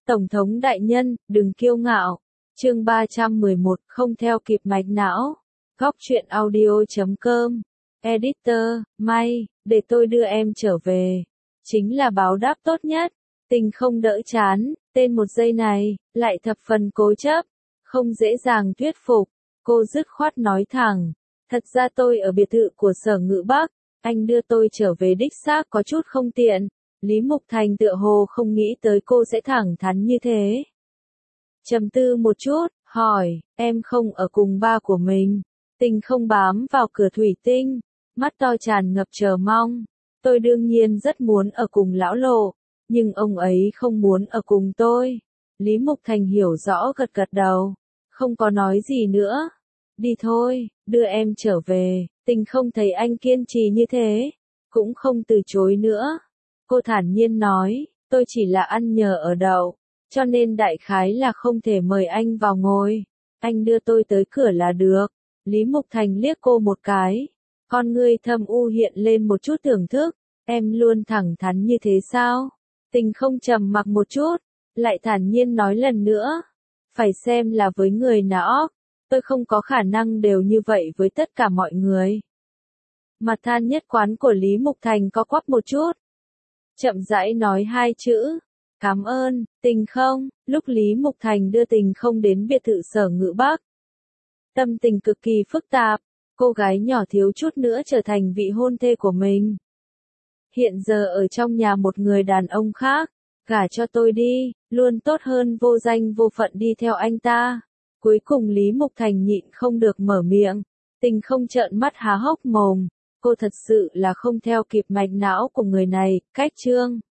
Tổng thống đại nhân, đừng kiêu ngạo. Chương 311, không theo kịp mạch não. Góc truyện audio.com. Editor, May, để tôi đưa em trở về. Chính là báo đáp tốt nhất. Tình không đỡ chán, tên một giây này, lại thập phần cố chấp. Không dễ dàng thuyết phục. Cô dứt khoát nói thẳng. Thật ra tôi ở biệt thự của Sở Ngự Bắc. Anh đưa tôi trở về đích xác có chút không tiện. Lý Mục Thành tựa hồ không nghĩ tới cô sẽ thẳng thắn như thế. Trầm tư một chút, hỏi, em không ở cùng ba của mình. Tình không bám vào cửa thủy tinh, mắt to tràn ngập chờ mong. Tôi đương nhiên rất muốn ở cùng lão Lộ, nhưng ông ấy không muốn ở cùng tôi. Lý Mục Thành hiểu rõ gật gật đầu, không có nói gì nữa. Đi thôi, đưa em trở về. Tình không thấy anh kiên trì như thế, cũng không từ chối nữa. Cô thản nhiên nói, tôi chỉ là ăn nhờ ở đậu, cho nên đại khái là không thể mời anh vào ngồi. Anh đưa tôi tới cửa là được. Lý Mục Thành liếc cô một cái. Con ngươi thâm u hiện lên một chút thưởng thức. Em luôn thẳng thắn như thế sao? Tình không trầm mặc một chút, lại thản nhiên nói lần nữa. Phải xem là với người nào. Tôi không có khả năng đều như vậy với tất cả mọi người. Mặt than nhất quán của Lý Mục Thành có quắp một chút. Chậm rãi nói hai chữ. Cảm ơn, Tình không. Lúc Lý Mục Thành đưa Tình không đến biệt thự Sở Ngự Bắc. Tâm tình cực kỳ phức tạp. Cô gái nhỏ thiếu chút nữa trở thành vị hôn thê của mình. Hiện giờ ở trong nhà một người đàn ông khác. Gả cho tôi đi, luôn tốt hơn vô danh vô phận đi theo anh ta. Cuối cùng Lý Mục Thành nhịn không được mở miệng. Tình không trợn mắt há hốc mồm. Cô thật sự là không theo kịp mạch não của người này. Cách chương